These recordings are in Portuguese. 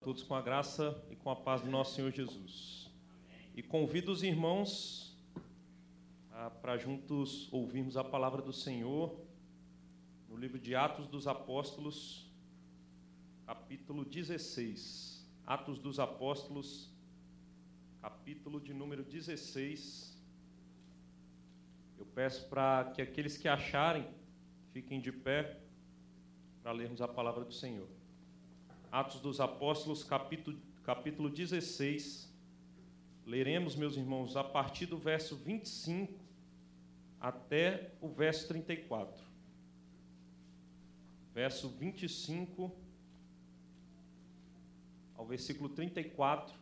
Todos com a graça e com a paz do nosso Senhor Jesus. E convido os irmãos para juntos ouvirmos a palavra do Senhor no livro de Atos dos Apóstolos, capítulo 16. Atos dos Apóstolos, capítulo de número 16. Eu peço para que aqueles que acharem fiquem de pé para lermos a palavra do Senhor. Atos dos Apóstolos, capítulo 16. Leremos, meus irmãos, a partir do verso 25 até o verso 34. Verso 25 ao versículo 34.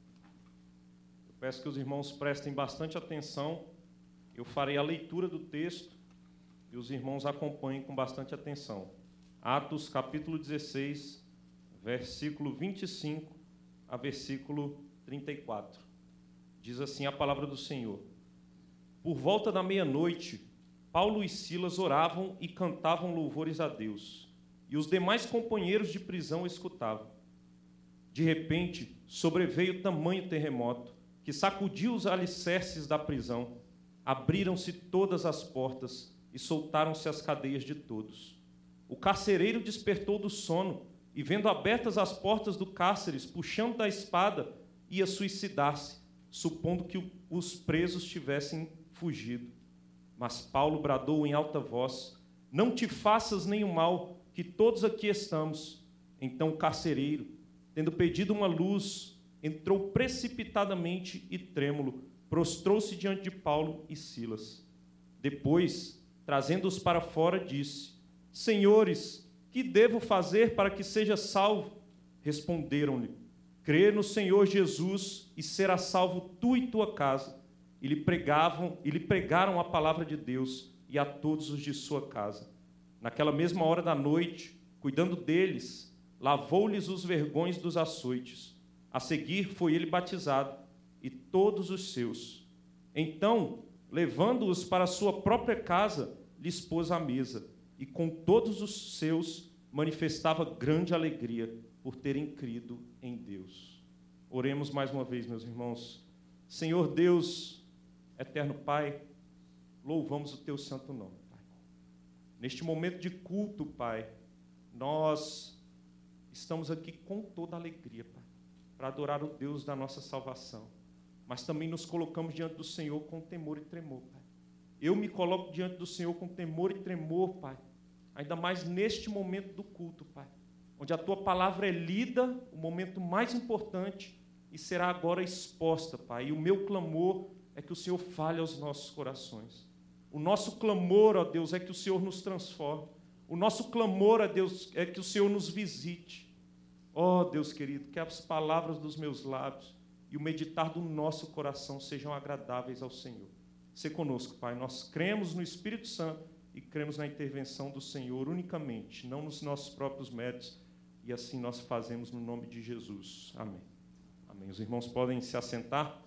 Eu peço que os irmãos prestem bastante atenção. Eu farei a leitura do texto e os irmãos acompanhem com bastante atenção. Atos, capítulo 16, versículo 25 a versículo 34. Diz assim a palavra do Senhor: Por volta da meia-noite, Paulo e Silas oravam e cantavam louvores a Deus, e os demais companheiros de prisão escutavam. De repente, sobreveio tamanho terremoto, que sacudiu os alicerces da prisão. Abriram-se todas as portas e soltaram-se as cadeias de todos. O carcereiro despertou do sono e, vendo abertas as portas do cárcere, puxando da espada, ia suicidar-se, supondo que os presos tivessem fugido. Mas Paulo bradou em alta voz: Não te faças nenhum mal, que todos aqui estamos. Então o carcereiro, tendo pedido uma luz, entrou precipitadamente e trêmulo, prostrou-se diante de Paulo e Silas. Depois, trazendo-os para fora, disse: Senhores, que devo fazer para que seja salvo? Responderam-lhe: Crê no Senhor Jesus e será salvo tu e tua casa. E lhe pregaram a palavra de Deus e a todos os de sua casa. Naquela mesma hora da noite, cuidando deles, lavou-lhes os vergões dos açoites. A seguir foi ele batizado, e todos os seus. Então, levando-os para sua própria casa, lhes pôs à mesa, e com todos os seus manifestava grande alegria por terem crido em Deus. Oremos mais uma vez, meus irmãos. Senhor Deus, eterno Pai, louvamos o teu santo nome, Pai. Neste momento de culto, Pai, nós estamos aqui com toda alegria, Pai, para adorar o Deus da nossa salvação, mas também nos colocamos diante do Senhor com temor e tremor, Pai. Eu me coloco diante do Senhor com temor e tremor, Pai, ainda mais neste momento do culto, Pai, onde a Tua palavra é lida, o momento mais importante, e será agora exposta, Pai. E o meu clamor é que o Senhor fale aos nossos corações. O nosso clamor, ó Deus, é que o Senhor nos transforme. O nosso clamor, ó Deus, é que o Senhor nos visite. Ó Deus querido, que as palavras dos meus lábios e o meditar do nosso coração sejam agradáveis ao Senhor. Sê conosco, Pai. Nós cremos no Espírito Santo e cremos na intervenção do Senhor unicamente, não nos nossos próprios méritos, e assim nós fazemos no nome de Jesus. Amém. Amém. Os irmãos podem se assentar.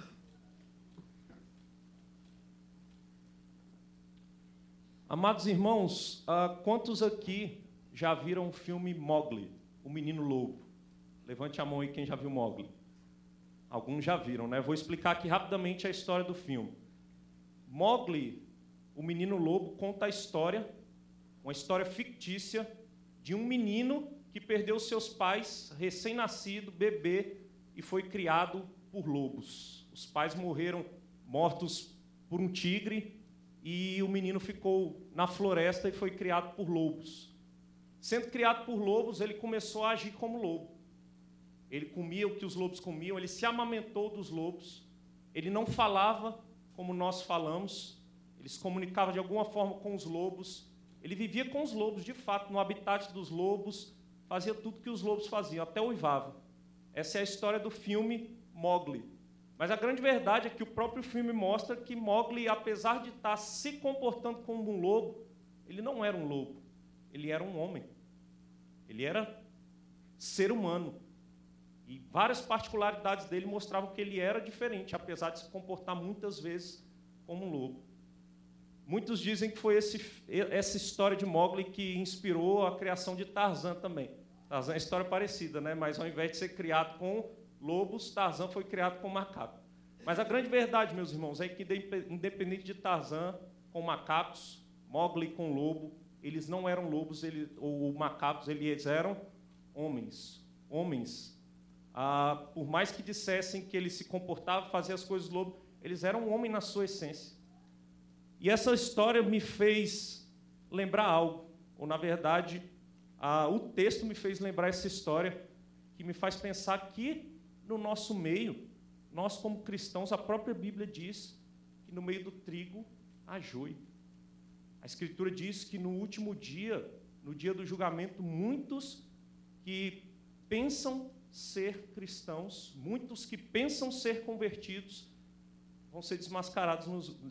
Amados irmãos, quantos aqui já viram o filme Mowgli, o Menino Lobo? Levante a mão aí quem já viu Mowgli. Alguns já viram, né? Vou explicar aqui rapidamente a história do filme. Mowgli, o Menino Lobo, conta a história, uma história fictícia, de um menino que perdeu seus pais, recém-nascido, bebê, e foi criado por lobos. Os pais morreram mortos por um tigre, e o menino ficou na floresta e foi criado por lobos. Sendo criado por lobos, ele começou a agir como lobo. Ele comia o que os lobos comiam, ele se amamentou dos lobos, ele não falava como nós falamos, ele se comunicava de alguma forma com os lobos, ele vivia com os lobos, de fato, no habitat dos lobos, fazia tudo que os lobos faziam, até uivava. Essa é a história do filme Mowgli. Mas a grande verdade é que o próprio filme mostra que Mowgli, apesar de estar se comportando como um lobo, ele não era um lobo, ele era um homem. Ele era ser humano. E várias particularidades dele mostravam que ele era diferente, apesar de se comportar muitas vezes como um lobo. Muitos dizem que foi essa história de Mowgli que inspirou a criação de Tarzan também. Tarzan é uma história parecida, né? Mas ao invés de ser criado com lobos, Tarzan foi criado com macaco. Mas a grande verdade, meus irmãos, é que independente de Tarzan com macacos, Mowgli com lobo, eles não eram lobos ou macacos, eles eram homens. Homens. Por mais que dissessem que eles se comportavam, faziam as coisas lobo, eles eram homens na sua essência. E essa história me fez lembrar algo, ou na verdade, o texto me fez lembrar essa história, que me faz pensar que no nosso meio, nós como cristãos, a própria Bíblia diz que no meio do trigo há joio. A Escritura diz que no último dia, no dia do julgamento, muitos que pensam ser cristãos, muitos que pensam ser convertidos, vão ser desmascarados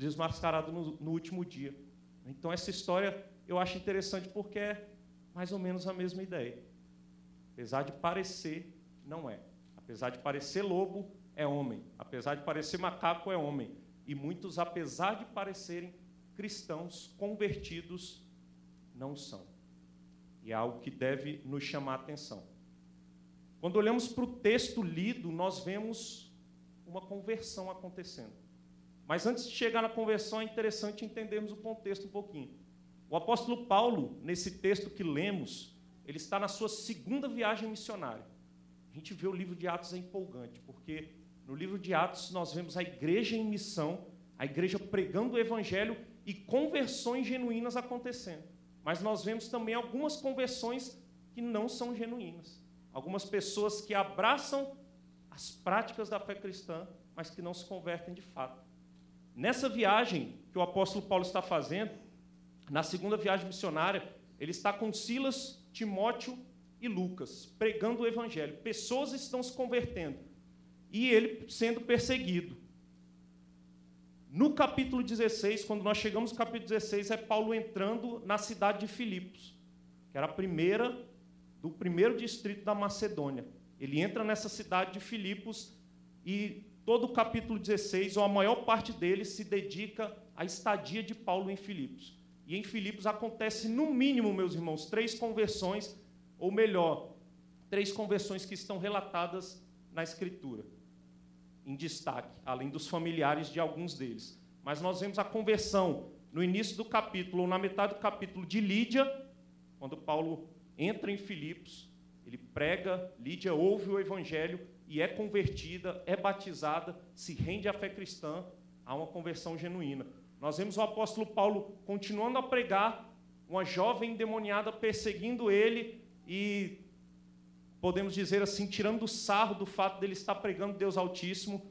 no último dia. Então, essa história eu acho interessante porque é mais ou menos a mesma ideia. Apesar de parecer, não é. Apesar de parecer lobo, é homem. Apesar de parecer macaco, é homem. E muitos, apesar de parecerem cristãos convertidos, não são. E é algo que deve nos chamar a atenção. Quando olhamos para o texto lido, nós vemos uma conversão acontecendo. Mas antes de chegar na conversão, é interessante entendermos o contexto um pouquinho. O apóstolo Paulo, nesse texto que lemos, ele está na sua segunda viagem missionária. A gente vê o livro de Atos é empolgante, porque no livro de Atos nós vemos a igreja em missão, a igreja pregando o evangelho e conversões genuínas acontecendo. Mas nós vemos também algumas conversões que não são genuínas. Algumas pessoas que abraçam as práticas da fé cristã, mas que não se convertem de fato. Nessa viagem que o apóstolo Paulo está fazendo, na segunda viagem missionária, ele está com Silas, Timóteo e Lucas, pregando o evangelho. Pessoas estão se convertendo e ele sendo perseguido. No capítulo 16, quando nós chegamos no capítulo 16, é Paulo entrando na cidade de Filipos, que era do primeiro distrito da Macedônia. Ele entra nessa cidade de Filipos e todo o capítulo 16, ou a maior parte dele, se dedica à estadia de Paulo em Filipos. E em Filipos acontece, no mínimo, meus irmãos, 3 conversões, ou melhor, 3 conversões que estão relatadas na Escritura, em destaque, além dos familiares de alguns deles. Mas nós vemos a conversão no início do capítulo, ou na metade do capítulo, de Lídia, quando Paulo entra em Filipos, ele prega, Lídia ouve o evangelho e é convertida, é batizada, se rende à fé cristã, há uma conversão genuína. Nós vemos o apóstolo Paulo continuando a pregar, uma jovem endemoniada perseguindo ele e, podemos dizer assim, tirando o sarro do fato dele estar pregando Deus Altíssimo,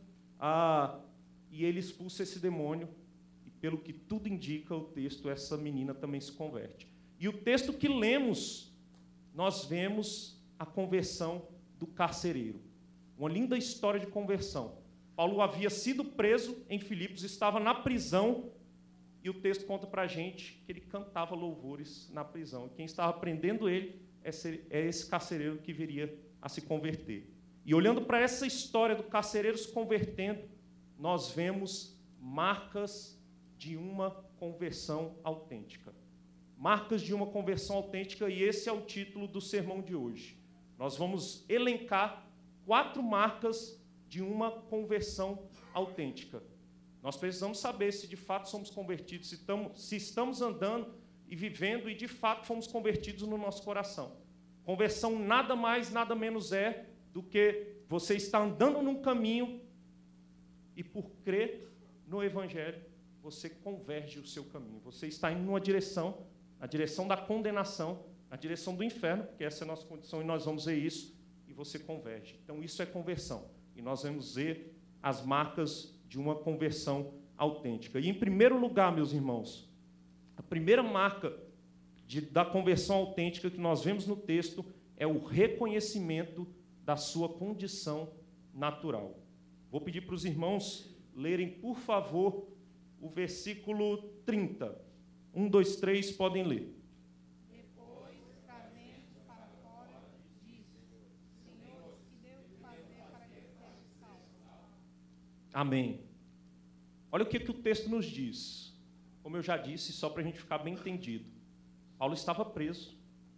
e ele expulsa esse demônio, e pelo que tudo indica o texto, essa menina também se converte. E o texto que lemos, nós vemos a conversão do carcereiro. Uma linda história de conversão. Paulo havia sido preso em Filipos, estava na prisão, e o texto conta para a gente que ele cantava louvores na prisão. E quem estava prendendo ele é esse carcereiro que viria a se converter. E olhando para essa história do carcereiro se convertendo, nós vemos marcas de uma conversão autêntica. Marcas de uma conversão autêntica, e esse é o título do sermão de hoje. Nós vamos elencar 4 marcas de uma conversão autêntica. Nós precisamos saber se de fato somos convertidos, se estamos andando e vivendo e de fato fomos convertidos no nosso coração. Conversão nada mais, nada menos é do que você estar andando num caminho e por crer no Evangelho, você converge o seu caminho. Você está indo numa direção, na direção da condenação, na direção do inferno, porque essa é a nossa condição e nós vamos ver isso, e você converge. Então isso é conversão. E nós vamos ver as marcas de uma conversão autêntica. E, em primeiro lugar, meus irmãos, a primeira marca da conversão autêntica que nós vemos no texto é o reconhecimento da sua condição natural. Vou pedir para os irmãos lerem, por favor, o versículo 30. 1, 2, 3, podem ler. Depois, trazendo para fora, disse: Senhor, que devo fazer para que seja salvo? Amém. Olha o que o texto nos diz. Como eu já disse, só para a gente ficar bem entendido. Paulo estava preso.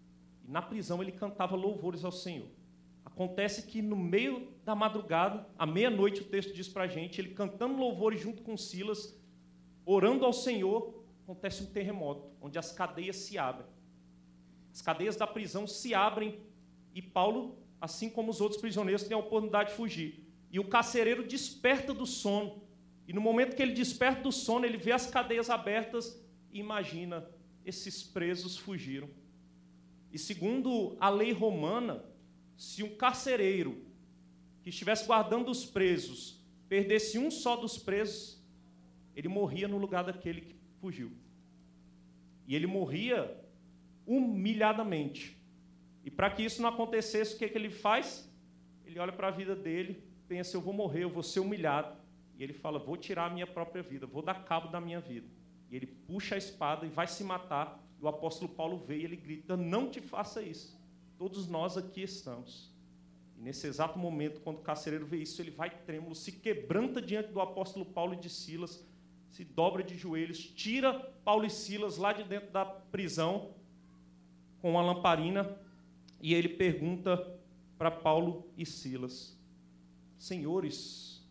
E na prisão ele cantava louvores ao Senhor. Acontece que no meio da madrugada, à meia-noite, o texto diz para a gente, ele cantando louvores junto com Silas, orando ao Senhor, acontece um terremoto, onde as cadeias se abrem. As cadeias da prisão se abrem e Paulo, assim como os outros prisioneiros, tem a oportunidade de fugir. E o carcereiro desperta do sono. E no momento que ele desperta do sono, ele vê as cadeias abertas e imagina, esses presos fugiram. E segundo a lei romana, se um carcereiro que estivesse guardando os presos perdesse um só dos presos, ele morria no lugar daquele que fugiu. E ele morria humilhadamente. E para que isso não acontecesse, o que ele faz? Ele olha para a vida dele, pensa, eu vou morrer, eu vou ser humilhado. E ele fala, vou tirar a minha própria vida, vou dar cabo da minha vida. E ele puxa a espada e vai se matar. E o apóstolo Paulo vê e ele grita, não te faça isso. Todos nós aqui estamos. E nesse exato momento, quando o carcereiro vê isso, ele vai trêmulo, se quebranta diante do apóstolo Paulo e de Silas, se dobra de joelhos, tira Paulo e Silas lá de dentro da prisão com uma lamparina e ele pergunta para Paulo e Silas, senhores,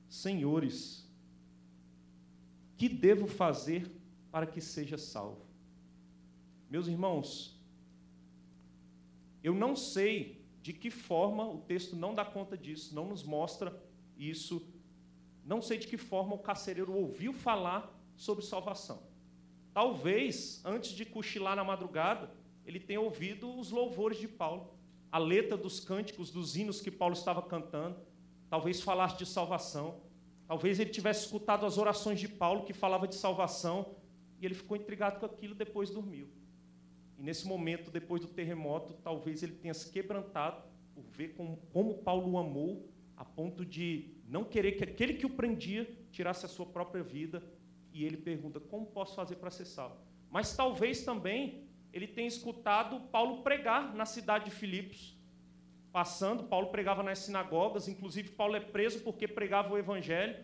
que devo fazer para que seja salvo? Meus irmãos, eu não sei de que forma, o texto não dá conta disso, não nos mostra isso, não sei de que forma o carcereiro ouviu falar sobre salvação. Talvez, antes de cochilar na madrugada, ele tenha ouvido os louvores de Paulo, a letra dos cânticos, dos hinos que Paulo estava cantando, talvez falasse de salvação, talvez ele tivesse escutado as orações de Paulo que falava de salvação, e ele ficou intrigado com aquilo e depois dormiu. E nesse momento, depois do terremoto, talvez ele tenha se quebrantado por ver como Paulo o amou, a ponto de não querer que aquele que o prendia tirasse a sua própria vida, e ele pergunta, como posso fazer para ser salvo? Mas talvez também ele tenha escutado Paulo pregar na cidade de Filipos. Passando, Paulo pregava nas sinagogas, inclusive Paulo é preso porque pregava o evangelho,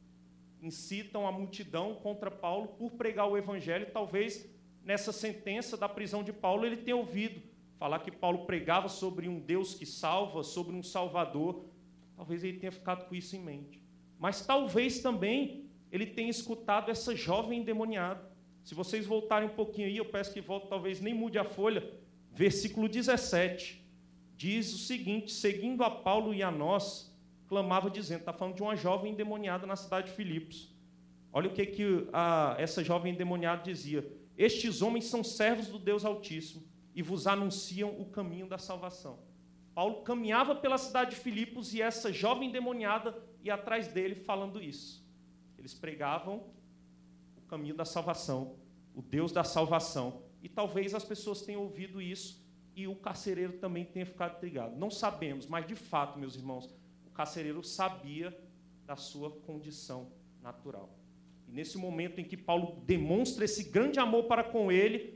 incitam a multidão contra Paulo por pregar o evangelho. Talvez nessa sentença da prisão de Paulo ele tenha ouvido falar que Paulo pregava sobre um Deus que salva, sobre um Salvador. Talvez ele tenha ficado com isso em mente. Mas talvez também ele tenha escutado essa jovem endemoniada. Se vocês voltarem um pouquinho aí, eu peço que volte, talvez nem mude a folha, versículo 17, diz o seguinte, seguindo a Paulo e a nós, clamava dizendo, está falando de uma jovem endemoniada na cidade de Filipos. Olha o que essa jovem endemoniada dizia, estes homens são servos do Deus Altíssimo e vos anunciam o caminho da salvação. Paulo caminhava pela cidade de Filipos e essa jovem endemoniada ia atrás dele falando isso. Eles pregavam o caminho da salvação, o Deus da salvação. E talvez as pessoas tenham ouvido isso e o carcereiro também tenha ficado intrigado. Não sabemos, mas de fato, meus irmãos, o carcereiro sabia da sua condição natural. E nesse momento em que Paulo demonstra esse grande amor para com ele,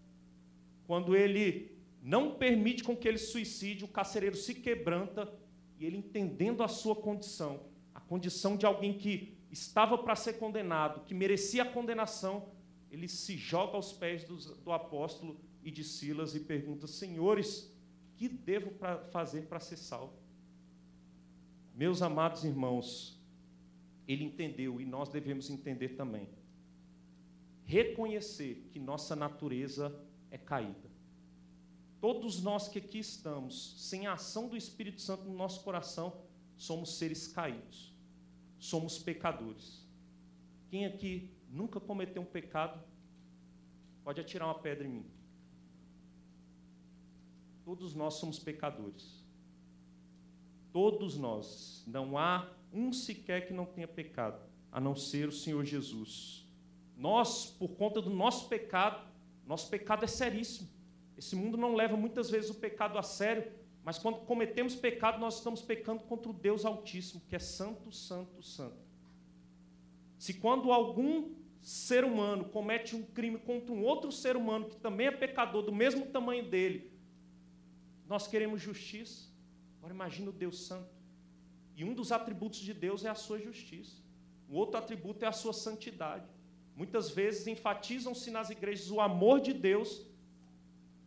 quando ele não permite com que ele suicide, o carcereiro se quebranta e ele, entendendo a sua condição, a condição de alguém que estava para ser condenado, que merecia a condenação, ele se joga aos pés do apóstolo e de Silas e pergunta, senhores, que devo fazer para ser salvo? Meus amados irmãos, ele entendeu e nós devemos entender também. Reconhecer que nossa natureza é caída. Todos nós que aqui estamos, sem a ação do Espírito Santo no nosso coração, somos seres caídos. Somos pecadores. Quem aqui nunca cometeu um pecado, pode atirar uma pedra em mim. Todos nós somos pecadores. Todos nós. Não há um sequer que não tenha pecado, a não ser o Senhor Jesus. Nós, por conta do nosso pecado é seríssimo. Esse mundo não leva muitas vezes o pecado a sério, mas quando cometemos pecado, nós estamos pecando contra o Deus Altíssimo, que é santo, santo, santo. Se quando algum ser humano comete um crime contra um outro ser humano, que também é pecador, do mesmo tamanho dele, nós queremos justiça. Agora imagina o Deus santo. E um dos atributos de Deus é a sua justiça. O outro atributo é a sua santidade. Muitas vezes enfatizam-se nas igrejas o amor de Deus,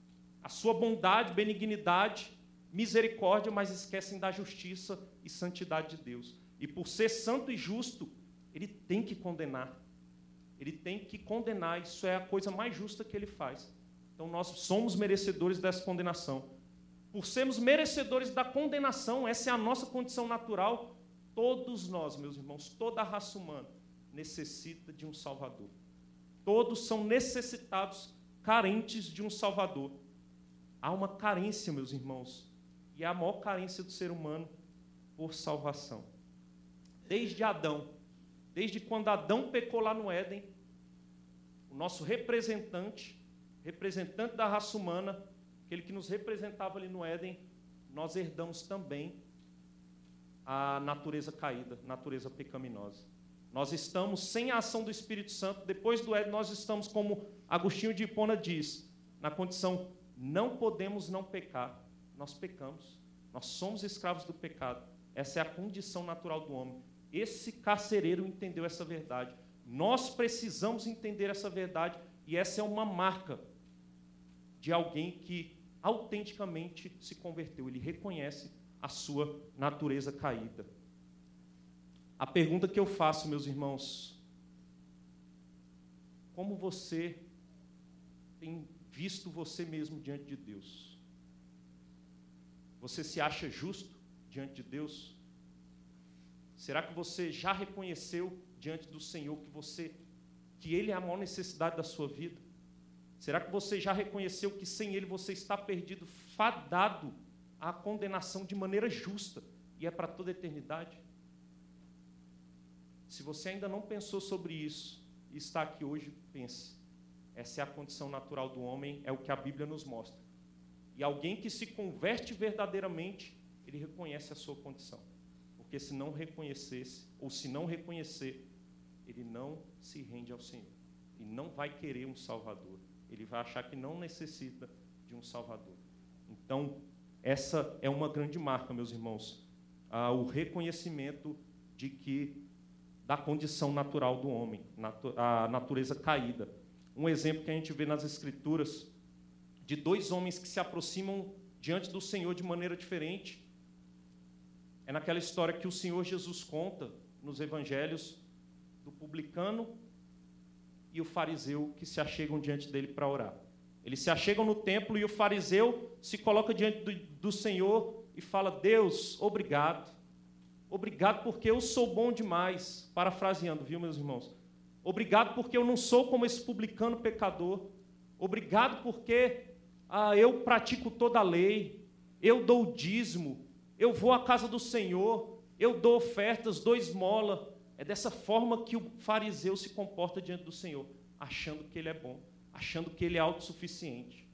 a sua bondade, benignidade, misericórdia, mas esquecem da justiça e santidade de Deus. E por ser santo e justo, ele tem que condenar. Ele tem que condenar, isso é a coisa mais justa que ele faz. Então nós somos merecedores dessa condenação. Por sermos merecedores da condenação, essa é a nossa condição natural, todos nós, meus irmãos, toda a raça humana necessita de um Salvador. Todos são necessitados, carentes de um Salvador. Há uma carência, meus irmãos, e é a maior carência do ser humano por salvação. Desde Adão, desde quando Adão pecou lá no Éden, o nosso representante da raça humana, aquele que nos representava ali no Éden, nós herdamos também a natureza caída, natureza pecaminosa. Nós estamos sem a ação do Espírito Santo. Depois do Éden, nós estamos, como Agostinho de Hipona diz, na condição, não podemos não pecar. Nós pecamos. Nós somos escravos do pecado. Essa é a condição natural do homem. Esse carcereiro entendeu essa verdade. Nós precisamos entender essa verdade, e essa é uma marca de alguém que autenticamente se converteu. Ele reconhece a sua natureza caída. A pergunta que eu faço, meus irmãos, como você tem visto você mesmo diante de Deus? Você se acha justo diante de Deus? Será que você já reconheceu diante do Senhor que Ele é a maior necessidade da sua vida? Será que você já reconheceu que sem Ele você está perdido, fadado à condenação de maneira justa, e é para toda a eternidade? Se você ainda não pensou sobre isso e está aqui hoje, pense. Essa é a condição natural do homem, é o que a Bíblia nos mostra. E alguém que se converte verdadeiramente, ele reconhece a sua condição. Porque se não reconhecesse, ou se não reconhecer, ele não se rende ao Senhor. E não vai querer um Salvador. Ele vai achar que não necessita de um Salvador. Então, essa é uma grande marca, meus irmãos. O reconhecimento da condição natural do homem, a natureza caída. Um exemplo que a gente vê nas Escrituras de dois homens que se aproximam diante do Senhor de maneira diferente é naquela história que o Senhor Jesus conta nos Evangelhos do publicano e o fariseu que se achegam diante dele para orar. Eles se achegam no templo e o fariseu se coloca diante do Senhor e fala: Deus, obrigado. Obrigado porque eu sou bom demais, parafraseando, viu, meus irmãos? Obrigado porque eu não sou como esse publicano pecador. Obrigado porque eu pratico toda a lei, eu dou o dízimo, eu vou à casa do Senhor, eu dou ofertas, dou esmola. É dessa forma que o fariseu se comporta diante do Senhor, achando que ele é bom, achando que ele é autossuficiente.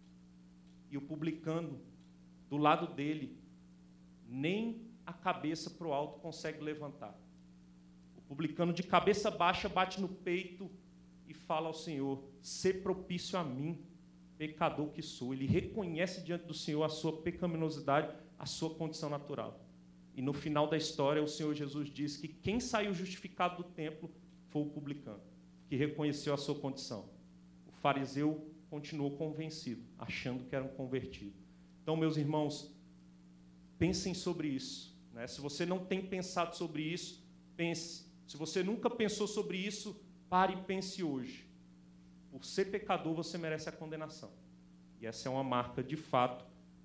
E o publicano, do lado dele, nem a cabeça para o alto consegue levantar. O publicano de cabeça baixa bate no peito e fala ao Senhor: sê propício a mim, pecador que sou. Ele reconhece diante do Senhor a sua pecaminosidade, a sua condição natural. E no final da história, o Senhor Jesus diz que quem saiu justificado do templo foi o publicano, que reconheceu a sua condição. O fariseu continuou convencido, achando que era um convertido. Então, meus irmãos, pensem sobre isso. Né? Se você não tem pensado sobre isso, pense. Se você nunca pensou sobre isso, pare e pense hoje. Por ser pecador, você merece a condenação. E essa é uma marca, de fato,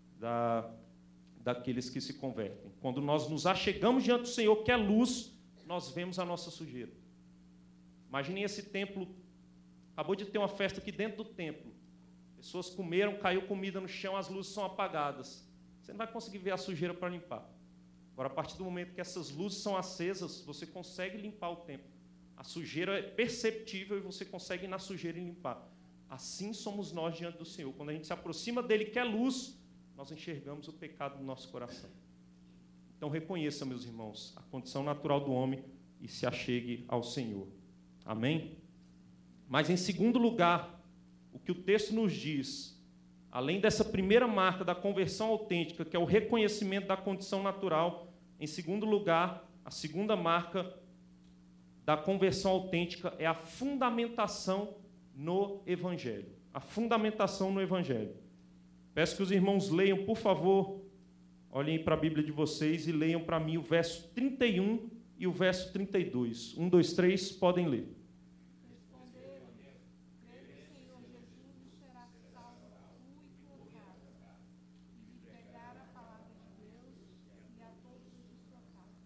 daqueles que se convertem. Quando nós nos achegamos diante do Senhor, que é luz, nós vemos a nossa sujeira. Imaginem esse templo, acabou de ter uma festa aqui dentro do templo. Pessoas comeram, caiu comida no chão, as luzes são apagadas. Você não vai conseguir ver a sujeira para limpar. Agora, a partir do momento que essas luzes são acesas, você consegue limpar o templo. A sujeira é perceptível e você consegue ir na sujeira e limpar. Assim somos nós diante do Senhor. Quando a gente se aproxima dele, que é luz, nós enxergamos o pecado no nosso coração. Então, reconheça, meus irmãos, a condição natural do homem e se achegue ao Senhor. Amém? Mas, em segundo lugar, o que o texto nos diz, além dessa primeira marca da conversão autêntica, que é o reconhecimento da condição natural, em segundo lugar, a segunda marca da conversão autêntica é a fundamentação no Evangelho. A fundamentação no Evangelho. Peço que os irmãos leiam, por favor, olhem para a Bíblia de vocês e leiam para mim o verso 31 e o verso 32. 1, 2, 3, podem ler. Responderam, crê no Senhor Jesus e serás salvo tu e tua casa. E lhe pregaram a palavra de Deus e a todos os de sua casa.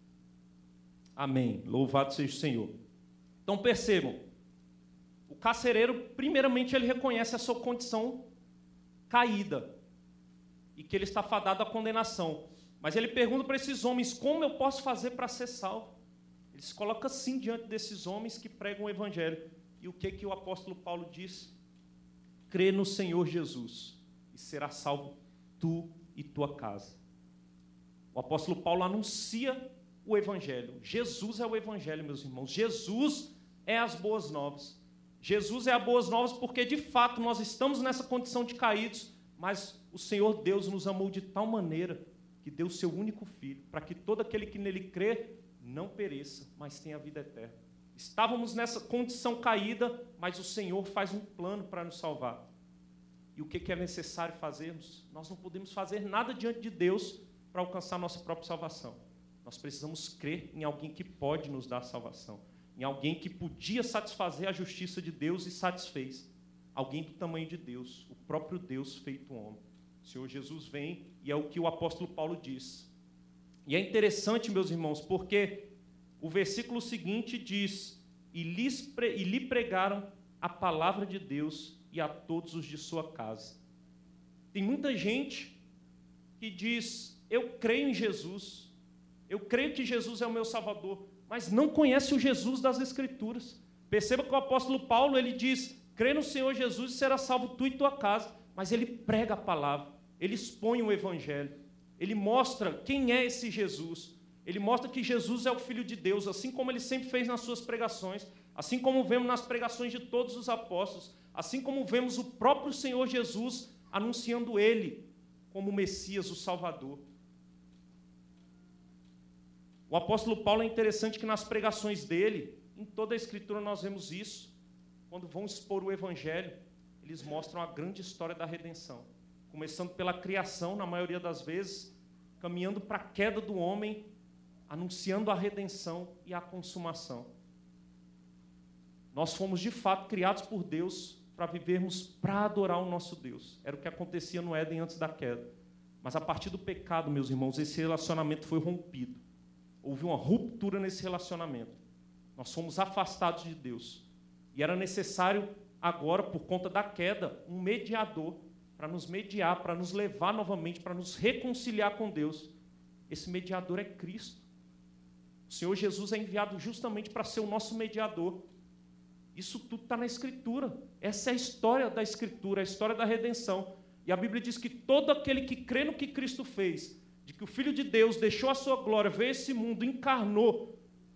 Amém. Louvado seja o Senhor. Então percebam, o carcereiro, primeiramente, ele reconhece a sua condição caída e que ele está fadado à condenação. Mas ele pergunta para esses homens, como eu posso fazer para ser salvo? Ele se coloca assim diante desses homens que pregam o Evangelho. E o que o apóstolo Paulo diz? Crê no Senhor Jesus e será salvo tu e tua casa. O apóstolo Paulo anuncia o Evangelho. Jesus é o Evangelho, meus irmãos. Jesus é as boas novas. Jesus é as boas novas porque, de fato, nós estamos nessa condição de caídos, mas o Senhor Deus nos amou de tal maneira que deu o seu único Filho, para que todo aquele que nele crê não pereça, mas tenha vida eterna. Estávamos nessa condição caída, mas o Senhor faz um plano para nos salvar. E o que é necessário fazermos? Nós não podemos fazer nada diante de Deus para alcançar nossa própria salvação. Nós precisamos crer em alguém que pode nos dar salvação, em alguém que podia satisfazer a justiça de Deus e satisfez. Alguém do tamanho de Deus, o próprio Deus feito homem. O Senhor Jesus vem e é o que o apóstolo Paulo diz. E é interessante, meus irmãos, porque o versículo seguinte diz: e lhe pregaram a palavra de Deus e a todos os de sua casa. Tem muita gente que diz: eu creio em Jesus, eu creio que Jesus é o meu Salvador, mas não conhece o Jesus das Escrituras. Perceba que o apóstolo Paulo, ele diz: crê no Senhor Jesus e será salvo tu e tua casa. Mas ele prega a palavra, ele expõe o Evangelho, ele mostra quem é esse Jesus, ele mostra que Jesus é o Filho de Deus, assim como ele sempre fez nas suas pregações, assim como vemos nas pregações de todos os apóstolos, assim como vemos o próprio Senhor Jesus anunciando ele como o Messias, o Salvador. O apóstolo Paulo é interessante que nas pregações dele, em toda a Escritura nós vemos isso. Quando vão expor o Evangelho, eles mostram a grande história da redenção, começando pela criação, na maioria das vezes, caminhando para a queda do homem, anunciando a redenção e a consumação. Nós fomos, de fato, criados por Deus para vivermos, para adorar o nosso Deus. Era o que acontecia no Éden antes da queda. Mas a partir do pecado, meus irmãos, esse relacionamento foi rompido. Houve uma ruptura nesse relacionamento. Nós fomos afastados de Deus. E era necessário, agora, por conta da queda, um mediador para nos mediar, para nos levar novamente, para nos reconciliar com Deus. Esse mediador é Cristo. O Senhor Jesus é enviado justamente para ser o nosso mediador. Isso tudo está na Escritura. Essa é a história da Escritura, a história da redenção. E a Bíblia diz que todo aquele que crê no que Cristo fez, de que o Filho de Deus deixou a sua glória, veio a esse mundo, encarnou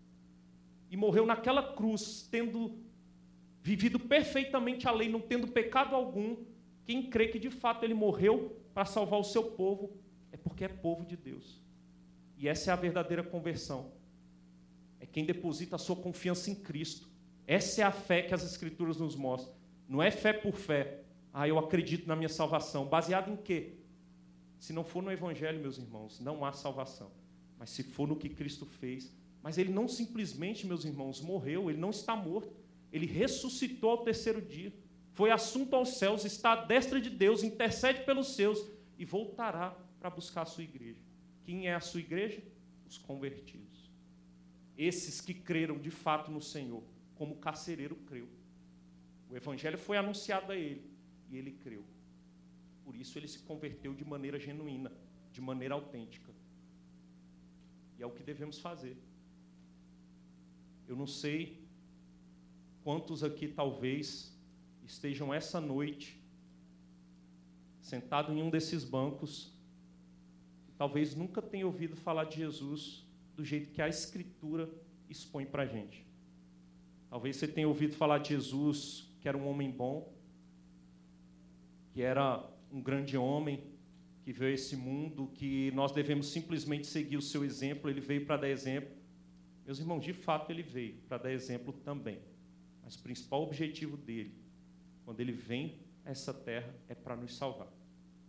e morreu naquela cruz, tendo vivido perfeitamente a lei, não tendo pecado algum, quem crê que de fato ele morreu para salvar o seu povo, é porque é povo de Deus. E essa é a verdadeira conversão. É quem deposita a sua confiança em Cristo. Essa é a fé que as Escrituras nos mostram. Não é fé por fé. Eu acredito na minha salvação. Baseado em quê? Se não for no Evangelho, meus irmãos, não há salvação. Mas se for no que Cristo fez. Mas ele não simplesmente, meus irmãos, morreu, ele não está morto. Ele ressuscitou ao terceiro dia. Foi assunto aos céus, está à destra de Deus, intercede pelos seus e voltará para buscar a sua igreja. Quem é a sua igreja? Os convertidos. Esses que creram de fato no Senhor, como o carcereiro creu. O Evangelho foi anunciado a ele e ele creu. Por isso ele se converteu de maneira genuína, de maneira autêntica. E é o que devemos fazer. Eu não sei quantos aqui talvez estejam essa noite sentado em um desses bancos e talvez nunca tenham ouvido falar de Jesus do jeito que a Escritura expõe para a gente. Talvez você tenha ouvido falar de Jesus, que era um homem bom, que era um grande homem, que veio a esse mundo, que nós devemos simplesmente seguir o seu exemplo, ele veio para dar exemplo. Meus irmãos, de fato ele veio para dar exemplo também. Mas o principal objetivo dele, quando ele vem a essa terra, é para nos salvar.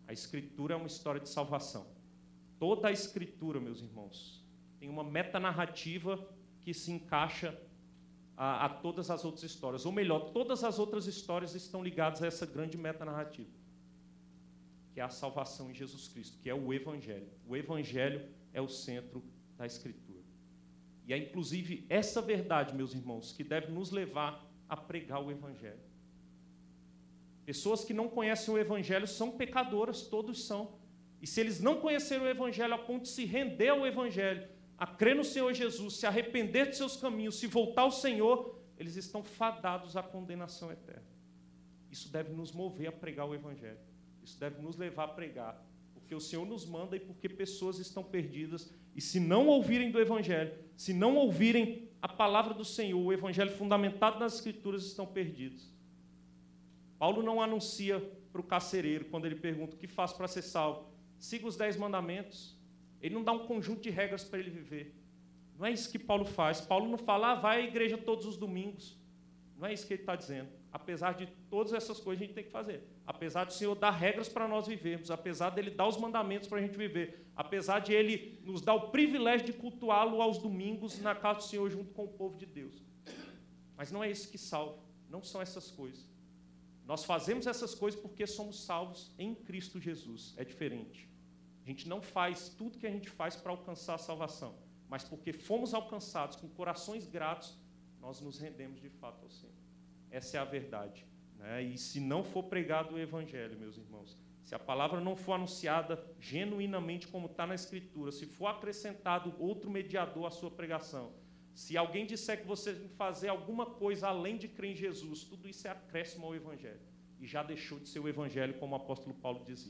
A Escritura é uma história de salvação. Toda a Escritura, meus irmãos, tem uma metanarrativa que se encaixa a todas as outras histórias. Ou melhor, todas as outras histórias estão ligadas a essa grande metanarrativa, que é a salvação em Jesus Cristo, que é o Evangelho. O Evangelho é o centro da Escritura. E é, inclusive, essa verdade, meus irmãos, que deve nos levar a pregar o Evangelho. Pessoas que não conhecem o Evangelho são pecadoras, todos são. E se eles não conhecerem o Evangelho a ponto de se render ao Evangelho, a crer no Senhor Jesus, se arrepender de seus caminhos, se voltar ao Senhor, eles estão fadados à condenação eterna. Isso deve nos mover a pregar o Evangelho. Isso deve nos levar a pregar, porque o Senhor nos manda e porque pessoas estão perdidas. E se não ouvirem do Evangelho, se não ouvirem a palavra do Senhor, o Evangelho fundamentado nas Escrituras, estão perdidos. Paulo não anuncia para o carcereiro, quando ele pergunta o que faz para ser salvo. Siga os 10 mandamentos. Ele não dá um conjunto de regras para ele viver. Não é isso que Paulo faz. Paulo não fala, vai à igreja todos os domingos. Não é isso que ele está dizendo. Apesar de todas essas coisas, a gente tem que fazer. Apesar do Senhor dar regras para nós vivermos, apesar dele dar os mandamentos para a gente viver, apesar de ele nos dar o privilégio de cultuá-lo aos domingos na casa do Senhor junto com o povo de Deus. Mas não é isso que salva. Não são essas coisas. Nós fazemos essas coisas porque somos salvos em Cristo Jesus. É diferente. A gente não faz tudo que a gente faz para alcançar a salvação, mas porque fomos alcançados com corações gratos, nós nos rendemos de fato ao Senhor. Essa é a verdade, né? E se não for pregado o Evangelho, meus irmãos, se a palavra não for anunciada genuinamente como está na Escritura, se for acrescentado outro mediador à sua pregação, se alguém disser que você tem que fazer alguma coisa além de crer em Jesus, tudo isso é acréscimo ao Evangelho. E já deixou de ser o Evangelho, como o apóstolo Paulo dizia.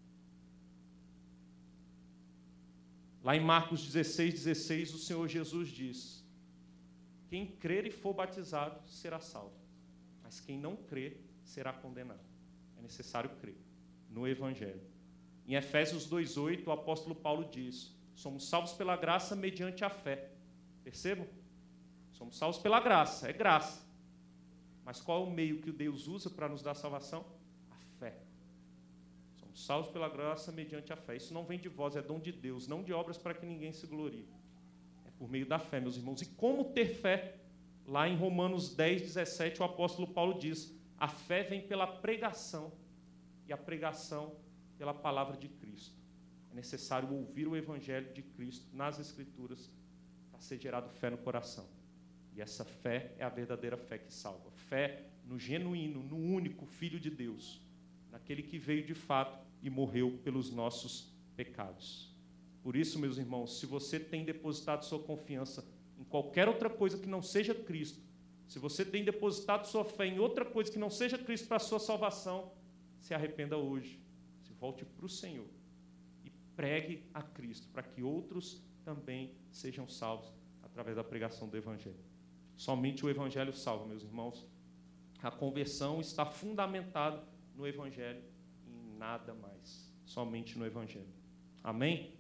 Lá em Marcos 16, o Senhor Jesus diz: quem crer e for batizado será salvo, mas quem não crer será condenado. É necessário crer no Evangelho. Em Efésios 2:8, o apóstolo Paulo diz: somos salvos pela graça mediante a fé. Percebam? Somos salvos pela graça, é graça. Mas qual é o meio que Deus usa para nos dar salvação? A fé. Somos salvos pela graça mediante a fé. Isso não vem de vós, é dom de Deus, não de obras para que ninguém se glorie. É por meio da fé, meus irmãos. E como ter fé? Lá em Romanos 10:17, o apóstolo Paulo diz: a fé vem pela pregação, e a pregação pela palavra de Cristo. É necessário ouvir o Evangelho de Cristo nas Escrituras para ser gerado fé no coração. E essa fé é a verdadeira fé que salva. Fé no genuíno, no único Filho de Deus, naquele que veio de fato e morreu pelos nossos pecados. Por isso, meus irmãos, se você tem depositado sua confiança em qualquer outra coisa que não seja Cristo, se você tem depositado sua fé em outra coisa que não seja Cristo para a sua salvação, se arrependa hoje, se volte para o Senhor e pregue a Cristo, para que outros também sejam salvos através da pregação do Evangelho. Somente o Evangelho salva, meus irmãos. A conversão está fundamentada no Evangelho e em nada mais, somente no Evangelho. Amém?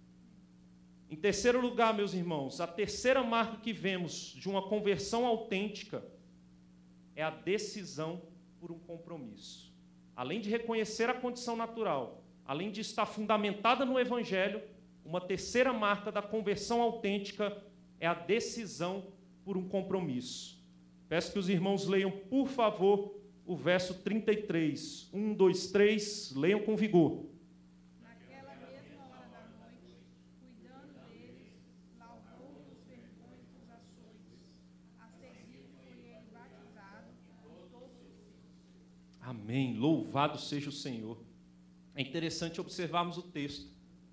Em terceiro lugar, meus irmãos, a terceira marca que vemos de uma conversão autêntica é a decisão por um compromisso. Além de reconhecer a condição natural, além de estar fundamentada no Evangelho, uma terceira marca da conversão autêntica é a decisão por um compromisso. Peço que os irmãos leiam, por favor, o verso 33. 1, 2, 3, leiam com vigor. Naquela mesma hora da noite, cuidando deles, lavou os vergões dos açoites. A seguir foi ele batizado com todos os seus. Amém. Louvado seja o Senhor. É interessante observarmos o texto.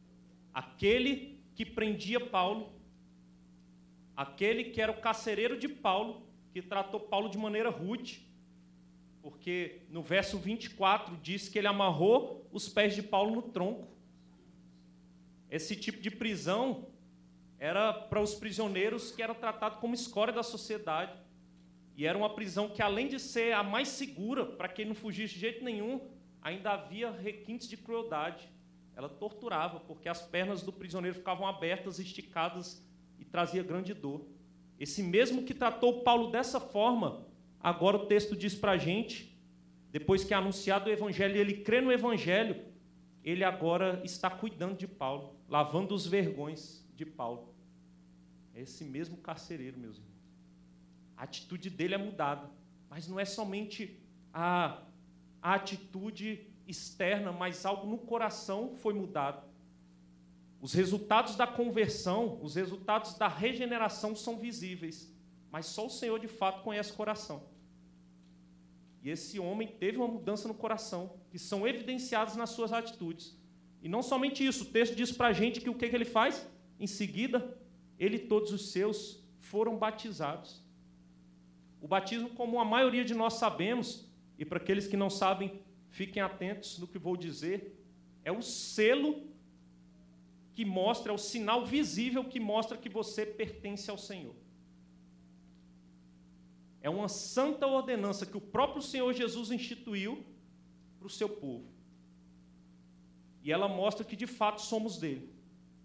Aquele que prendia Paulo, aquele que era o carcereiro de Paulo, que tratou Paulo de maneira rude, porque no verso 24 diz que ele amarrou os pés de Paulo no tronco. Esse tipo de prisão era para os prisioneiros que eram tratados como escória da sociedade. E era uma prisão que, além de ser a mais segura, para quem não fugisse de jeito nenhum, ainda havia requintes de crueldade. Ela torturava, porque as pernas do prisioneiro ficavam abertas, esticadas, e trazia grande dor. Esse mesmo que tratou Paulo dessa forma, agora o texto diz para a gente, depois que é anunciado o Evangelho, ele crê no Evangelho, ele agora está cuidando de Paulo, lavando os vergões de Paulo. É esse mesmo carcereiro, meus irmãos. A atitude dele é mudada, mas não é somente a atitude externa, mas algo no coração foi mudado. Os resultados da conversão, os resultados da regeneração são visíveis, mas só o Senhor de fato conhece o coração. E esse homem teve uma mudança no coração, que são evidenciadas nas suas atitudes. E não somente isso, o texto diz para a gente que o que ele faz? Em seguida, ele e todos os seus foram batizados. O batismo, como a maioria de nós sabemos, e para aqueles que não sabem, fiquem atentos no que vou dizer, é o selo que mostra, é o sinal visível que mostra que você pertence ao Senhor. É uma santa ordenança que o próprio Senhor Jesus instituiu para o seu povo. E ela mostra que, de fato, somos dele.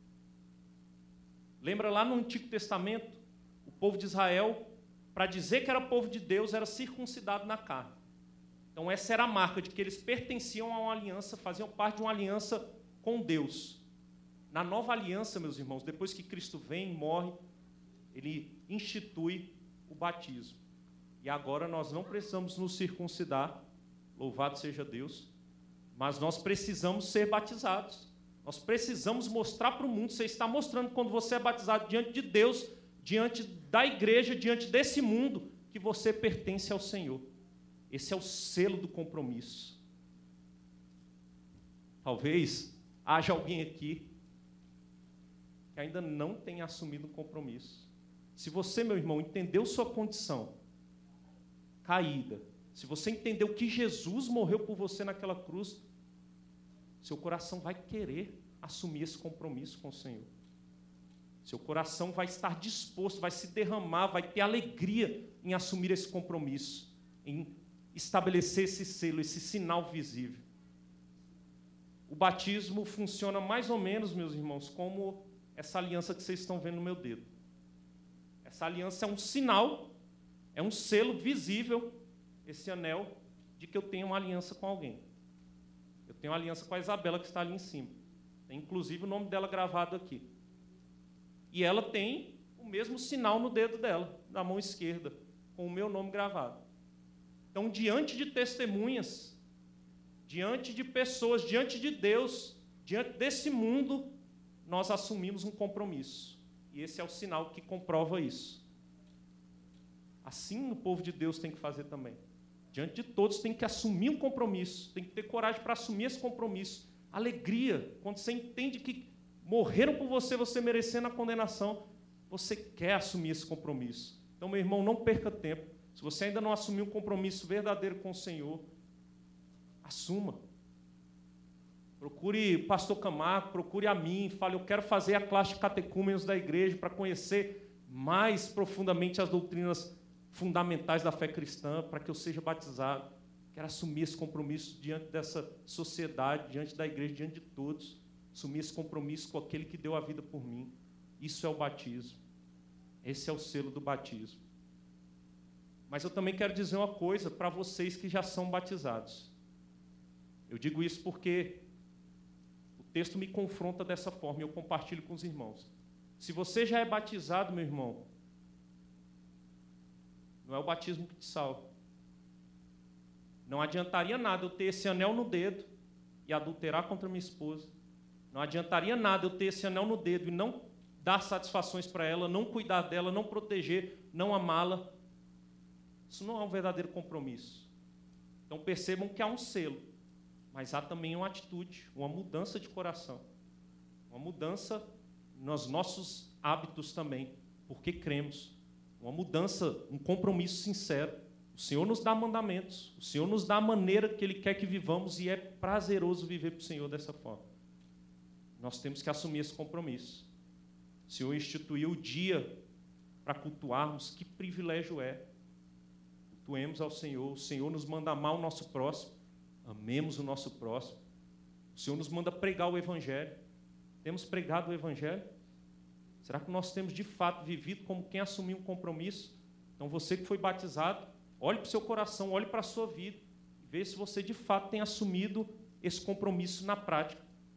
Lembra lá no Antigo Testamento, o povo de Israel, para dizer que era povo de Deus, era circuncidado na carne. Então, essa era a marca de que eles pertenciam a uma aliança, faziam parte de uma aliança com Deus. Na nova aliança, meus irmãos, depois que Cristo vem e morre, ele institui o batismo. E agora nós não precisamos nos circuncidar, louvado seja Deus, mas nós precisamos ser batizados. Nós precisamos mostrar para o mundo, você está mostrando quando você é batizado diante de Deus, diante da igreja, diante desse mundo, que você pertence ao Senhor. Esse é o selo do compromisso. Talvez haja alguém aqui que ainda não tenha assumido um compromisso. Se você, meu irmão, entendeu sua condição caída, se você entendeu que Jesus morreu por você naquela cruz, seu coração vai querer assumir esse compromisso com o Senhor. Seu coração vai estar disposto, vai se derramar, vai ter alegria em assumir esse compromisso, em estabelecer esse selo, esse sinal visível. O batismo funciona mais ou menos, meus irmãos, como essa aliança que vocês estão vendo no meu dedo. Essa aliança é um sinal, é um selo visível, esse anel, de que eu tenho uma aliança com alguém. Eu tenho uma aliança com a Isabela, que está ali em cima. Tem, inclusive, o nome dela gravado aqui. E ela tem o mesmo sinal no dedo dela, na mão esquerda, com o meu nome gravado. Então, diante de testemunhas, diante de pessoas, diante de Deus, diante desse mundo, nós assumimos um compromisso. E esse é o sinal que comprova isso. Assim o povo de Deus tem que fazer também. Diante de todos tem que assumir um compromisso, tem que ter coragem para assumir esse compromisso. Alegria, quando você entende que morreram por você, você merecendo a condenação, você quer assumir esse compromisso. Então, meu irmão, não perca tempo. Se você ainda não assumiu um compromisso verdadeiro com o Senhor, assuma. Procure o pastor Camargo, procure a mim, fale, eu quero fazer a classe de catecúmenos da igreja para conhecer mais profundamente as doutrinas fundamentais da fé cristã, para que eu seja batizado. Quero assumir esse compromisso diante dessa sociedade, diante da igreja, diante de todos. Assumir esse compromisso com aquele que deu a vida por mim. Isso é o batismo. Esse é o selo do batismo. Mas eu também quero dizer uma coisa para vocês que já são batizados. Eu digo isso porque o texto me confronta dessa forma e eu compartilho com os irmãos. Se você já é batizado, meu irmão, não é o batismo que te salva. Não adiantaria nada eu ter esse anel no dedo e adulterar contra minha esposa. Não adiantaria nada eu ter esse anel no dedo e não dar satisfações para ela, não cuidar dela, não proteger, não amá-la. Isso não é um verdadeiro compromisso. Então percebam que há um selo, mas há também uma atitude, uma mudança de coração. Uma mudança nos nossos hábitos também, porque cremos. Uma mudança, um compromisso sincero. O Senhor nos dá mandamentos, o Senhor nos dá a maneira que Ele quer que vivamos e é prazeroso viver para o Senhor dessa forma. Nós temos que assumir esse compromisso. O Senhor instituiu o dia para cultuarmos, que privilégio é. Cultuemos ao Senhor, o Senhor nos manda amar o nosso próximo, amemos o nosso próximo. O Senhor nos manda pregar o Evangelho. Temos pregado o Evangelho? Será que nós temos de fato vivido como quem assumiu um compromisso? Então você que foi batizado, olhe para o seu coração, olhe para a sua vida e veja se você de fato tem assumido esse compromisso na prática.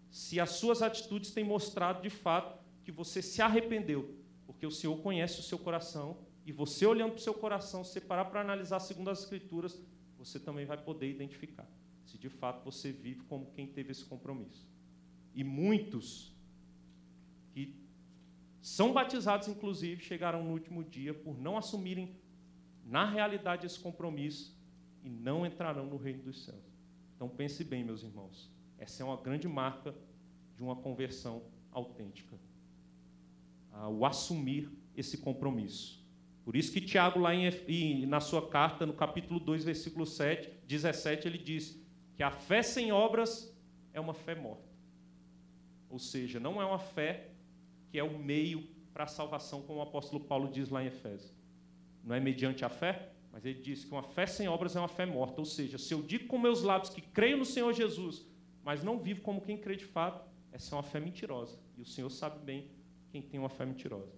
se as suas atitudes têm mostrado, de fato, que você se arrependeu, porque o Senhor conhece o seu coração, e você, olhando para o seu coração, se você parar para analisar segundo as Escrituras, você também vai poder identificar se, de fato, você vive como quem teve esse compromisso. E muitos que são batizados, inclusive, chegaram no último dia por não assumirem, na realidade, esse compromisso e não entrarão no reino dos céus. Então, pense bem, meus irmãos. Essa é uma grande marca de uma conversão autêntica. O assumir esse compromisso. Por isso que Tiago, lá na sua carta, no capítulo 2, versículo 17, ele diz que a fé sem obras é uma fé morta. Ou seja, não é uma fé que é o meio para a salvação, como o apóstolo Paulo diz lá em Efésios. Não é mediante a fé, mas ele diz que uma fé sem obras é uma fé morta. Ou seja, se eu digo com meus lábios que creio no Senhor Jesus, mas não vivo como quem crê de fato, essa é uma fé mentirosa. E o Senhor sabe bem quem tem uma fé mentirosa.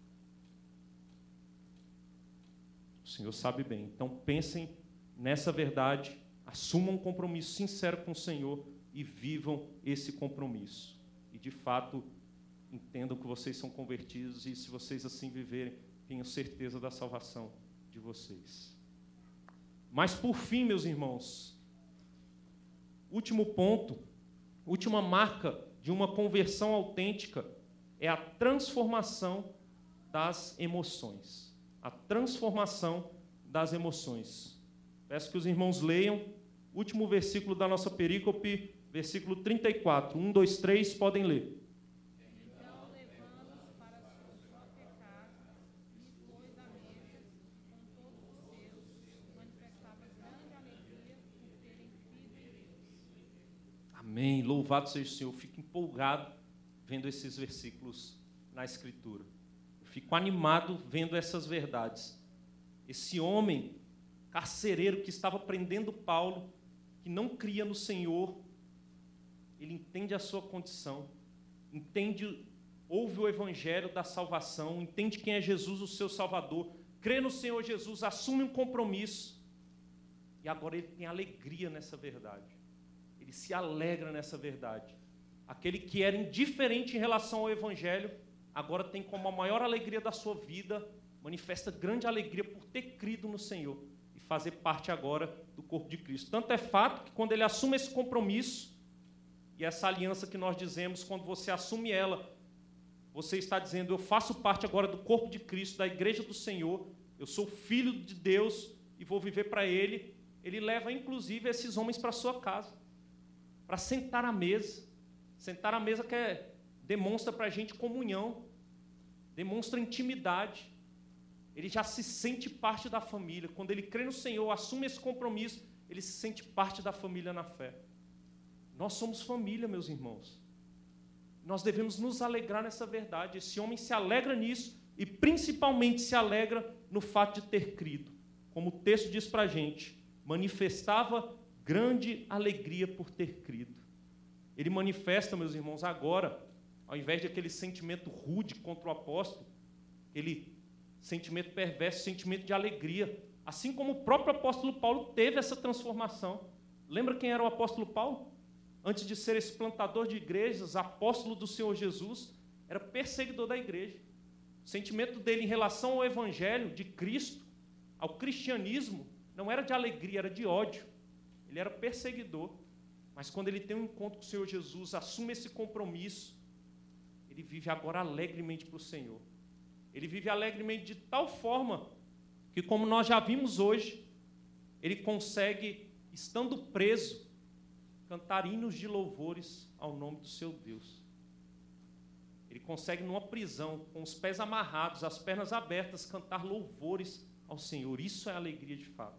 O Senhor sabe bem. Então, pensem nessa verdade, assumam um compromisso sincero com o Senhor e vivam esse compromisso. E, de fato, entendam que vocês são convertidos e, se vocês assim viverem, tenham certeza da salvação de vocês. Mas, por fim, meus irmãos, último ponto, última marca de uma conversão autêntica é a transformação das emoções. A transformação das emoções. Peço que os irmãos leiam o último versículo da nossa perícope, versículo 34. 1, 2, 3, podem ler. Então, levando-os para sua própria casa, lhes pôs à mesa com todos os seus, manifestava grande alegria por terem crido em Deus. Amém. Louvado seja o Senhor. Eu fico empolgado vendo esses versículos na Escritura. Fico animado vendo essas verdades. Esse homem carcereiro que estava prendendo Paulo, que não cria no Senhor, ele entende a sua condição, ouve o evangelho da salvação, entende quem é Jesus, o seu Salvador, crê no Senhor Jesus, assume um compromisso, e agora ele tem alegria nessa verdade. Ele se alegra nessa verdade. Aquele que era indiferente em relação ao evangelho, agora tem como a maior alegria da sua vida, manifesta grande alegria por ter crido no Senhor e fazer parte agora do corpo de Cristo. Tanto é fato que quando ele assume esse compromisso, e essa aliança que nós dizemos, quando você assume ela, você está dizendo, eu faço parte agora do corpo de Cristo, da igreja do Senhor, eu sou filho de Deus e vou viver para Ele. Ele leva, inclusive, esses homens para a sua casa, para sentar à mesa. Sentar à mesa demonstra para a gente comunhão, demonstra intimidade. Ele já se sente parte da família. Quando ele crê no Senhor, assume esse compromisso, ele se sente parte da família na fé. Nós somos família, meus irmãos. Nós devemos nos alegrar nessa verdade. Esse homem se alegra nisso e principalmente se alegra no fato de ter crido. Como o texto diz para a gente, manifestava grande alegria por ter crido. Ele manifesta, meus irmãos, agora, ao invés de aquele sentimento rude contra o apóstolo, aquele sentimento perverso, sentimento de alegria. Assim como o próprio apóstolo Paulo teve essa transformação. Lembra quem era o apóstolo Paulo? Antes de ser esse plantador de igrejas, apóstolo do Senhor Jesus, era perseguidor da igreja. O sentimento dele em relação ao evangelho de Cristo, ao cristianismo, não era de alegria, era de ódio. Ele era perseguidor. Mas quando ele tem um encontro com o Senhor Jesus, assume esse compromisso, ele vive agora alegremente para o Senhor. Ele vive alegremente de tal forma que, como nós já vimos hoje, ele consegue, estando preso, cantar hinos de louvores ao nome do seu Deus. Ele consegue, numa prisão, com os pés amarrados, as pernas abertas, cantar louvores ao Senhor. Isso é alegria de fato.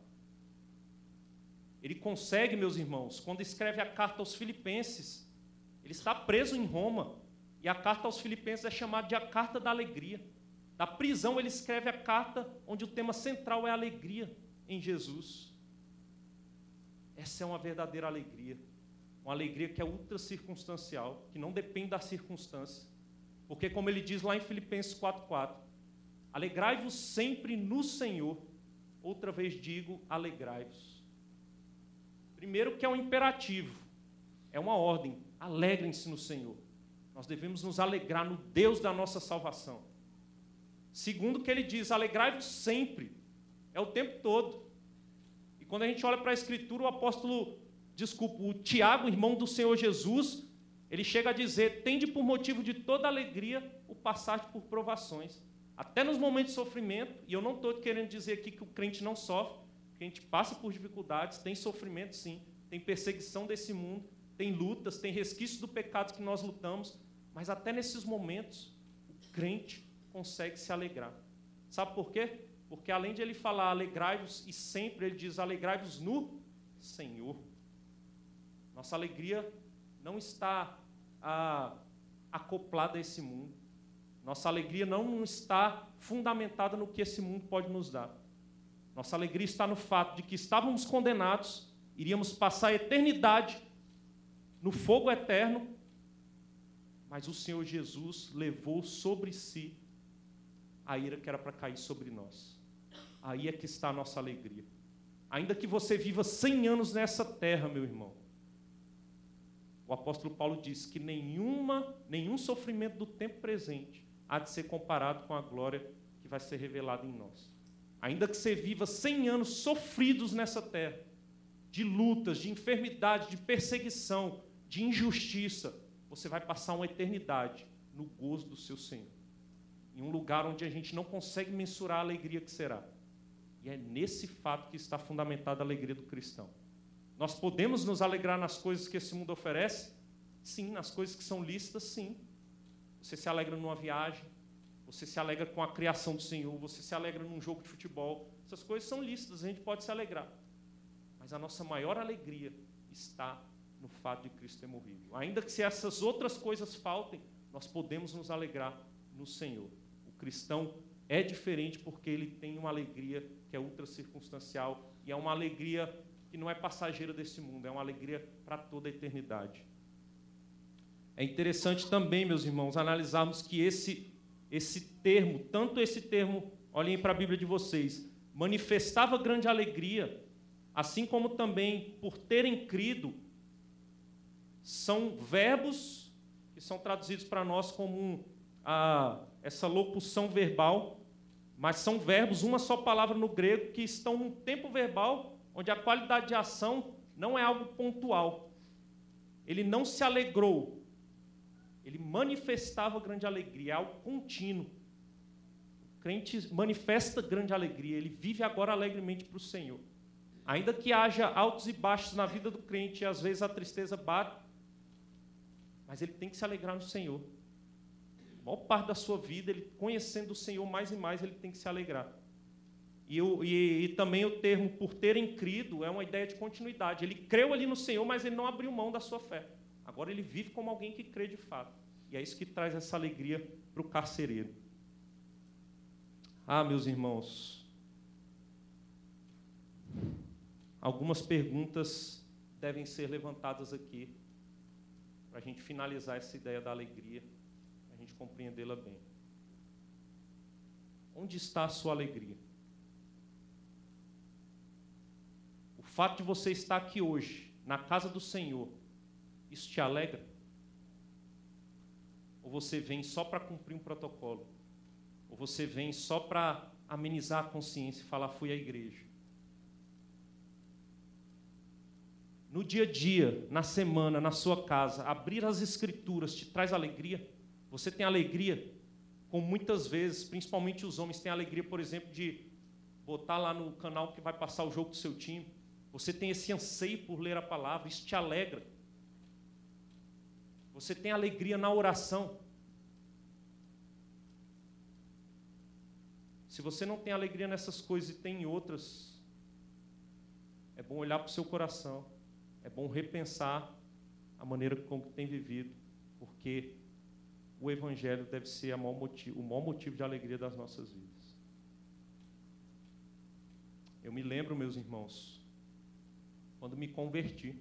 Ele consegue, meus irmãos, quando escreve a carta aos Filipenses, ele está preso em Roma, e a carta aos Filipenses é chamada de a carta da alegria. Da prisão ele escreve a carta onde o tema central é a alegria em Jesus. Essa é uma verdadeira alegria. Uma alegria que é ultra circunstancial, que não depende da circunstância. Porque, como ele diz lá em Filipenses 4:4, alegrai-vos sempre no Senhor. Outra vez digo, alegrai-vos. Primeiro que é um imperativo, é uma ordem. alegrem-se no Senhor. Nós devemos nos alegrar no Deus da nossa salvação. Segundo o que ele diz, alegrai-vos sempre, é o tempo todo. E quando a gente olha para a Escritura, o Tiago, irmão do Senhor Jesus, ele chega a dizer, tende por motivo de toda alegria o passar por provações. Até nos momentos de sofrimento, e eu não estou querendo dizer aqui que o crente não sofre, que a gente passa por dificuldades, tem sofrimento sim, tem perseguição desse mundo, tem lutas, tem resquícios do pecado que nós lutamos, mas até nesses momentos, o crente consegue se alegrar. Sabe por quê? Porque além de ele falar alegrai-vos, e sempre ele diz alegrai-vos no Senhor. Nossa alegria não está acoplada a esse mundo. Nossa alegria não está fundamentada no que esse mundo pode nos dar. Nossa alegria está no fato de que estávamos condenados, iríamos passar a eternidade no fogo eterno, mas o Senhor Jesus levou sobre si a ira que era para cair sobre nós. Aí é que está a nossa alegria. Ainda que você viva 100 anos nessa terra, meu irmão, o apóstolo Paulo diz que nenhum sofrimento do tempo presente há de ser comparado com a glória que vai ser revelada em nós. Ainda que você viva 100 anos sofridos nessa terra, de lutas, de enfermidade, de perseguição, de injustiça, você vai passar uma eternidade no gozo do seu Senhor, em um lugar onde a gente não consegue mensurar a alegria que será. E é nesse fato que está fundamentada a alegria do cristão. Nós podemos nos alegrar nas coisas que esse mundo oferece? Sim. Nas coisas que são lícitas, sim. Você se alegra numa viagem, você se alegra com a criação do Senhor, você se alegra num jogo de futebol. Essas coisas são lícitas, a gente pode se alegrar. Mas a nossa maior alegria está no fato de Cristo ter morrido. Ainda que se essas outras coisas faltem, nós podemos nos alegrar no Senhor. O cristão é diferente porque ele tem uma alegria que é ultra circunstancial e é uma alegria que não é passageira desse mundo, é uma alegria para toda a eternidade. É interessante também, meus irmãos, analisarmos que esse termo, olhem para a Bíblia de vocês, manifestava grande alegria, assim como também por terem crido, são verbos que são traduzidos para nós como essa locução verbal, mas são verbos, uma só palavra no grego, que estão num tempo verbal onde a qualidade de ação não é algo pontual. Ele não se alegrou, ele manifestava grande alegria, é algo contínuo. O crente manifesta grande alegria, ele vive agora alegremente para o Senhor. Ainda que haja altos e baixos na vida do crente, e às vezes a tristeza bate, mas ele tem que se alegrar no Senhor. A maior parte da sua vida, ele conhecendo o Senhor mais e mais, ele tem que se alegrar. E também o termo por terem crido é uma ideia de continuidade. Ele creu ali no Senhor, mas ele não abriu mão da sua fé. Agora ele vive como alguém que crê de fato. E é isso que traz essa alegria para o carcereiro. Meus irmãos, algumas perguntas devem ser levantadas aqui para a gente finalizar essa ideia da alegria, para a gente compreendê-la bem. Onde está a sua alegria? O fato de você estar aqui hoje, na casa do Senhor, isso te alegra? Ou você vem só para cumprir um protocolo? Ou você vem só para amenizar a consciência e falar, fui à igreja? No dia a dia, na semana, na sua casa, abrir as Escrituras te traz alegria? Você tem alegria? Como muitas vezes, principalmente os homens, têm alegria, por exemplo, de botar lá no canal que vai passar o jogo do seu time. Você tem esse anseio por ler a palavra, isso te alegra. Você tem alegria na oração. Se você não tem alegria nessas coisas e tem em outras, é bom olhar para o seu coração, é bom repensar a maneira como tem vivido, porque o Evangelho deve ser o maior motivo de alegria das nossas vidas. Eu me lembro, meus irmãos, quando me converti,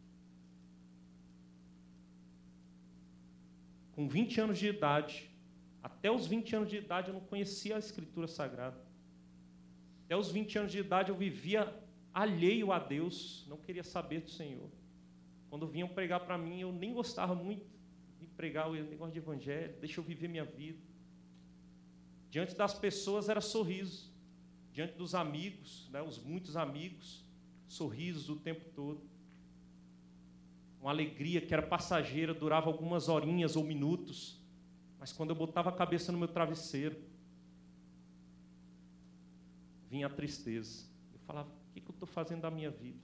com 20 anos de idade, até os 20 anos de idade eu não conhecia a Escritura Sagrada. Até os 20 anos de idade eu vivia alheio a Deus, não queria saber do Senhor. Quando vinham pregar para mim, eu nem gostava muito de pregar o negócio de evangelho, deixa eu viver minha vida. Diante das pessoas era sorriso, diante dos amigos, né, os muitos amigos, sorrisos o tempo todo. Uma alegria que era passageira, durava algumas horinhas ou minutos, mas quando eu botava a cabeça no meu travesseiro, vinha a tristeza. Eu falava, o que eu estou fazendo da minha vida?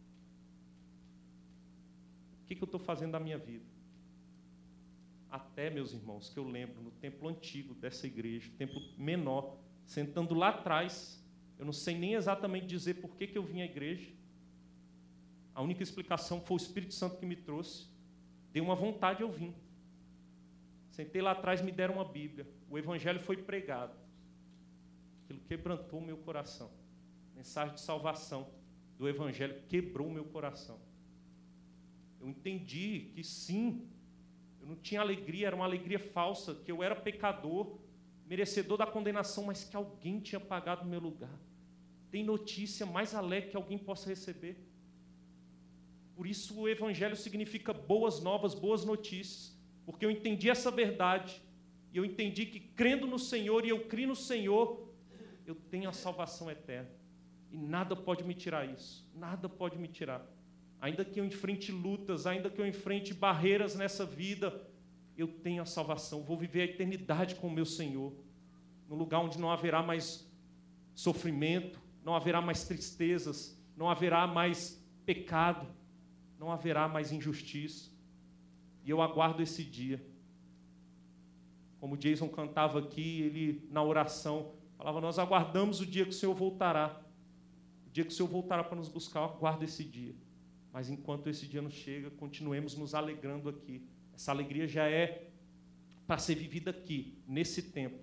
O que eu estou fazendo da minha vida? Até, meus irmãos, que eu lembro, no templo antigo dessa igreja, templo menor, sentando lá atrás, eu não sei nem exatamente dizer por que eu vim à igreja. A única explicação foi o Espírito Santo que me trouxe. Deu uma vontade, eu vim. Sentei lá atrás, me deram uma Bíblia. O Evangelho foi pregado. Aquilo quebrantou o meu coração. Mensagem de salvação do Evangelho quebrou o meu coração. Eu entendi que sim, eu não tinha alegria, era uma alegria falsa, que eu era pecador, merecedor da condenação, mas que alguém tinha pagado o meu lugar. Tem notícia mais alegre que alguém possa receber? Por isso o Evangelho significa boas novas, boas notícias, porque eu entendi essa verdade, e eu entendi que crendo no Senhor, e eu crio no Senhor, eu tenho a salvação eterna. E nada pode me tirar isso, nada pode me tirar. Ainda que eu enfrente lutas, ainda que eu enfrente barreiras nessa vida, eu tenho a salvação, vou viver a eternidade com o meu Senhor, num lugar onde não haverá mais sofrimento, não haverá mais tristezas, não haverá mais pecado, não haverá mais injustiça. E eu aguardo esse dia. Como Jason cantava aqui, ele na oração falava, nós aguardamos o dia que o Senhor voltará. O dia que o Senhor voltará para nos buscar, eu aguardo esse dia. Mas enquanto esse dia não chega, continuemos nos alegrando aqui. Essa alegria já é para ser vivida aqui, nesse tempo.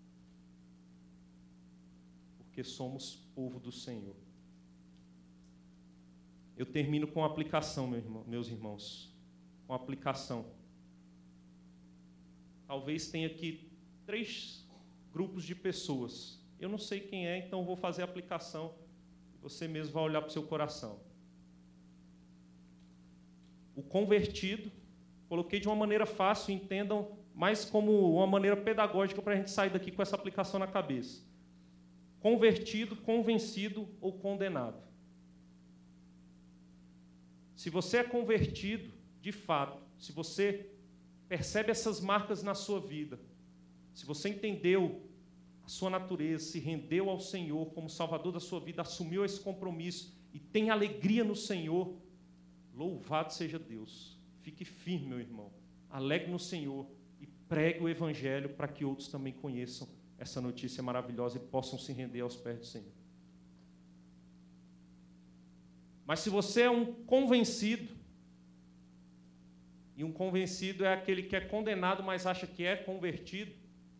Porque somos povo do Senhor. Eu termino com a aplicação, meus irmãos. Com a aplicação. Talvez tenha aqui 3 grupos de pessoas. Eu não sei quem é, então eu vou fazer a aplicação. Você mesmo vai olhar para o seu coração. O convertido, coloquei de uma maneira fácil, entendam, mais como uma maneira pedagógica para a gente sair daqui com essa aplicação na cabeça. Convertido, convencido ou condenado. Se você é convertido, de fato, se você percebe essas marcas na sua vida, se você entendeu a sua natureza, se rendeu ao Senhor como Salvador da sua vida, assumiu esse compromisso e tem alegria no Senhor, louvado seja Deus. Fique firme, meu irmão. Alegre no Senhor e pregue o Evangelho para que outros também conheçam essa notícia maravilhosa e possam se render aos pés do Senhor. Mas se você é um convencido, e um convencido é aquele que é condenado, mas acha que é convertido,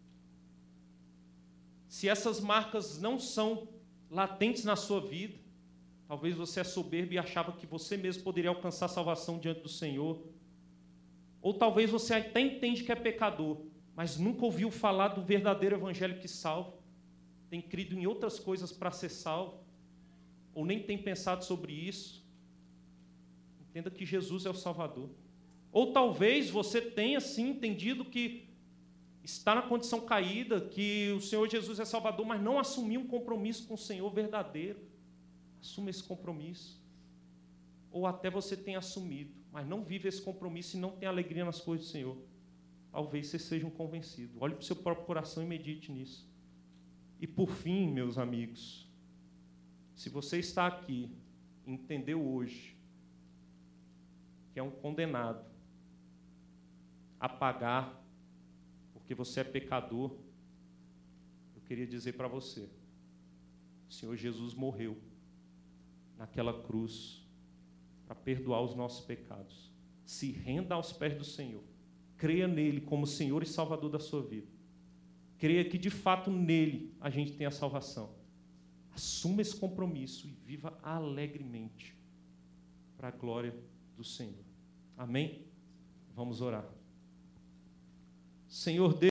se essas marcas não são latentes na sua vida, talvez você é soberbo e achava que você mesmo poderia alcançar a salvação diante do Senhor, ou talvez você até entende que é pecador, mas nunca ouviu falar do verdadeiro Evangelho que salva, tem crido em outras coisas para ser salvo, ou nem tem pensado sobre isso. Entenda que Jesus é o Salvador. Ou talvez você tenha, sim, entendido que está na condição caída, que o Senhor Jesus é Salvador, mas não assumiu um compromisso com o Senhor verdadeiro. Assuma esse compromisso. Ou até você tenha assumido, mas não vive esse compromisso e não tem alegria nas coisas do Senhor. Talvez você seja um convencido. Olhe para o seu próprio coração e medite nisso. E por fim, meus amigos, se você está aqui e entendeu hoje que é um condenado a pagar porque você é pecador, eu queria dizer para você, o Senhor Jesus morreu naquela cruz para perdoar os nossos pecados. Se renda aos pés do Senhor. Creia nele como Senhor e Salvador da sua vida. Creia que, de fato, nele a gente tem a salvação. Assuma esse compromisso e viva alegremente para a glória do Senhor. Amém? Vamos orar. Senhor Deus,